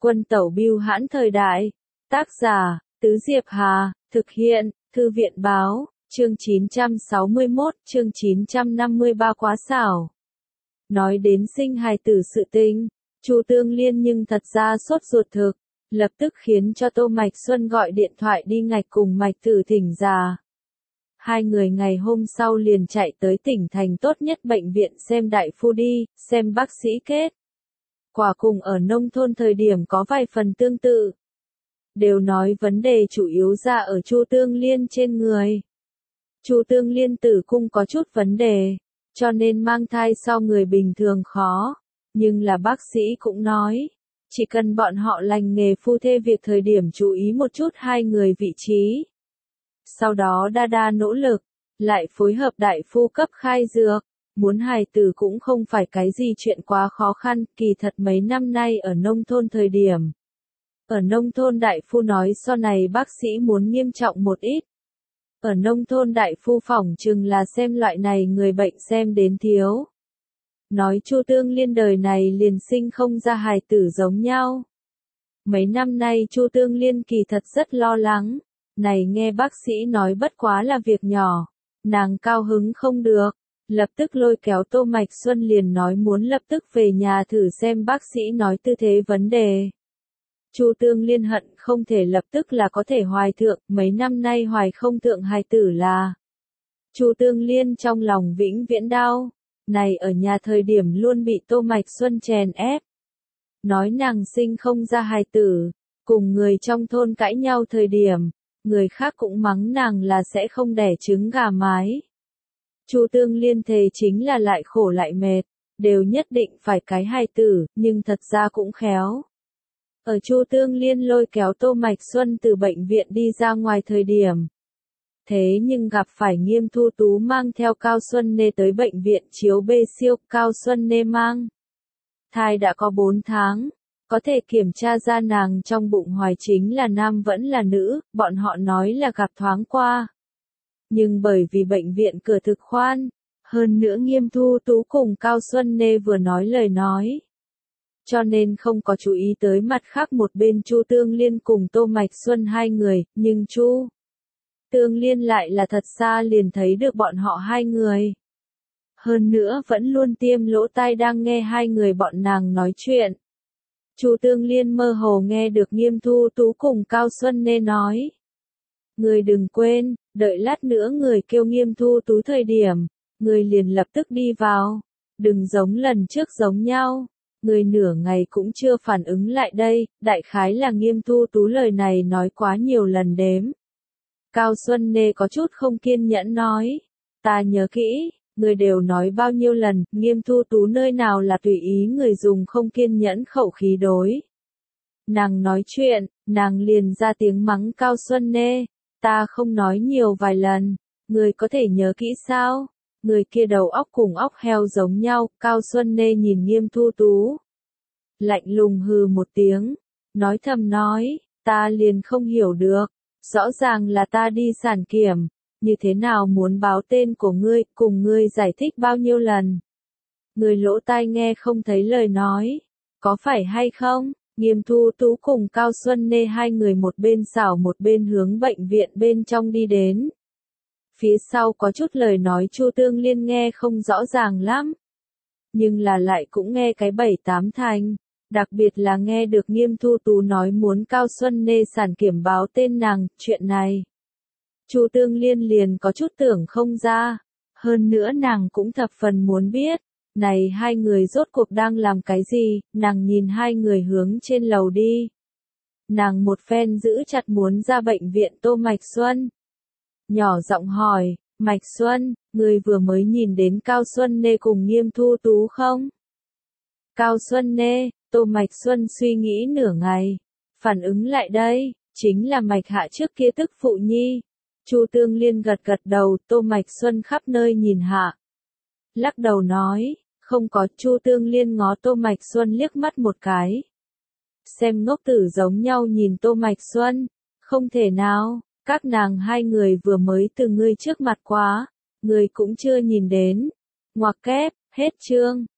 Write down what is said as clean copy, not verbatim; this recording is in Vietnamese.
Quân tẩu bưu hãn thời đại. Tác giả, Tứ Diệp Hà, thực hiện, Thư viện Báo, chương 961, chương 953 quá xảo. Nói đến sinh hài tử sự tình, Chu Tương Liên nhưng thật ra sốt ruột thực, lập tức khiến cho Tô Mạch Xuân gọi điện thoại đi ngạch cùng Mạch Tử thỉnh giả. Hai người ngày hôm sau liền chạy tới tỉnh thành tốt nhất bệnh viện xem đại phu đi, xem bác sĩ kết. Quả cùng ở nông thôn thời điểm có vài phần tương tự. Đều nói vấn đề chủ yếu ra ở Chu Tương Liên trên người. Chu Tương Liên tử cung có chút vấn đề, cho nên mang thai so người bình thường khó. Nhưng là bác sĩ cũng nói, chỉ cần bọn họ lành nghề phu thê việc thời điểm chú ý một chút hai người vị trí. Sau đó đa nỗ lực, lại phối hợp đại phu cấp khai dược, muốn hài tử cũng không phải cái gì chuyện quá khó khăn, kỳ thật mấy năm nay ở nông thôn thời điểm. Ở nông thôn đại phu nói so này bác sĩ muốn nghiêm trọng một ít. Ở nông thôn đại phu phỏng chừng là xem loại này người bệnh xem đến thiếu. Nói Chu Tương Liên đời này liền sinh không ra hài tử giống nhau. Mấy năm nay Chu Tương Liên kỳ thật rất lo lắng. Này nghe bác sĩ nói bất quá là việc nhỏ. Nàng cao hứng không được. Lập tức lôi kéo Tô Mạch Xuân liền nói muốn lập tức về nhà thử xem bác sĩ nói tư thế vấn đề. Chu Tương Liên hận không thể lập tức là có thể hoài thượng, mấy năm nay hoài không thượng hài tử là. Chu Tương Liên trong lòng vĩnh viễn đau, này ở nhà thời điểm luôn bị Tô Mạch Xuân chèn ép. Nói nàng sinh không ra hài tử, cùng người trong thôn cãi nhau thời điểm, người khác cũng mắng nàng là sẽ không đẻ trứng gà mái. Chu Tương Liên thề chính là lại khổ lại mệt, đều nhất định phải cái hài tử, nhưng thật ra cũng khéo. Ở Chu Tương Liên lôi kéo Tô Mạch Xuân từ bệnh viện đi ra ngoài thời điểm. Thế nhưng gặp phải Nghiêm Thu Tú mang theo Cao Xuân Nê tới bệnh viện chiếu bê siêu, Cao Xuân Nê mang. Thai đã có 4 tháng, có thể kiểm tra ra nàng trong bụng hoài chính là nam vẫn là nữ, bọn họ nói là gặp thoáng qua. Nhưng bởi vì bệnh viện cửa thực khoan, hơn nữa Nghiêm Thu Tú cùng Cao Xuân Nê vừa nói lời nói. Cho nên không có chú ý tới mặt khác một bên Chu Tương Liên cùng Tô Mạch Xuân hai người, nhưng Chu Tương Liên lại là thật xa liền thấy được bọn họ hai người. Hơn nữa vẫn luôn tiêm lỗ tai đang nghe hai người bọn nàng nói chuyện. Chu Tương Liên mơ hồ nghe được Nghiêm Thu Tú cùng Cao Xuân Nê nói. Người đừng quên, đợi lát nữa người kêu Nghiêm Thu Tú thời điểm, người liền lập tức đi vào, đừng giống lần trước giống nhau. Người nửa ngày cũng chưa phản ứng lại đây, đại khái là Nghiêm Thu Tú lời này nói quá nhiều lần đếm. Cao Xuân Nê có chút không kiên nhẫn nói, ta nhớ kỹ, người đều nói bao nhiêu lần, Nghiêm Thu Tú nơi nào là tùy ý người dùng không kiên nhẫn khẩu khí đối. Nàng nói chuyện, nàng liền ra tiếng mắng Cao Xuân Nê, ta không nói nhiều vài lần, người có thể nhớ kỹ sao? Người kia đầu óc cùng óc heo giống nhau, Cao Xuân Nê nhìn Nghiêm Thu Tú. Lạnh lùng hừ một tiếng, nói thầm nói, ta liền không hiểu được, rõ ràng là ta đi sản kiểm, như thế nào muốn báo tên của ngươi, cùng ngươi giải thích bao nhiêu lần. Người lỗ tai nghe không thấy lời nói, có phải hay không? Nghiêm Thu Tú cùng Cao Xuân Nê hai người một bên xảo một bên hướng bệnh viện bên trong đi đến. Phía sau có chút lời nói Chu Tương Liên nghe không rõ ràng lắm. Nhưng là lại cũng nghe cái 7-8 thành. Đặc biệt là nghe được Nghiêm Thu Tú nói muốn Cao Xuân Nê sản kiểm báo tên nàng, chuyện này. Chu Tương Liên liền có chút tưởng không ra. Hơn nữa nàng cũng thập phần muốn biết. Này hai người rốt cuộc đang làm cái gì, nàng nhìn hai người hướng trên lầu đi. Nàng một phen giữ chặt muốn ra bệnh viện Tô Mạch Xuân. Nhỏ giọng hỏi, Mạch Xuân, người vừa mới nhìn đến Cao Xuân Nê cùng Nghiêm Thu Tú không? Cao Xuân Nê, Tô Mạch Xuân suy nghĩ nửa ngày, phản ứng lại đây, chính là Mạch Hạ trước kia tức phụ nhi. Chu Tương Liên gật gật đầu, Tô Mạch Xuân khắp nơi nhìn hạ. Lắc đầu nói, không có. Chu Tương Liên ngó Tô Mạch Xuân liếc mắt một cái. Xem ngốc tử giống nhau nhìn Tô Mạch Xuân, không thể nào. Các nàng hai người vừa mới từ ngươi trước mặt quá, ngươi cũng chưa nhìn đến. Ngoặc kép, hết chương.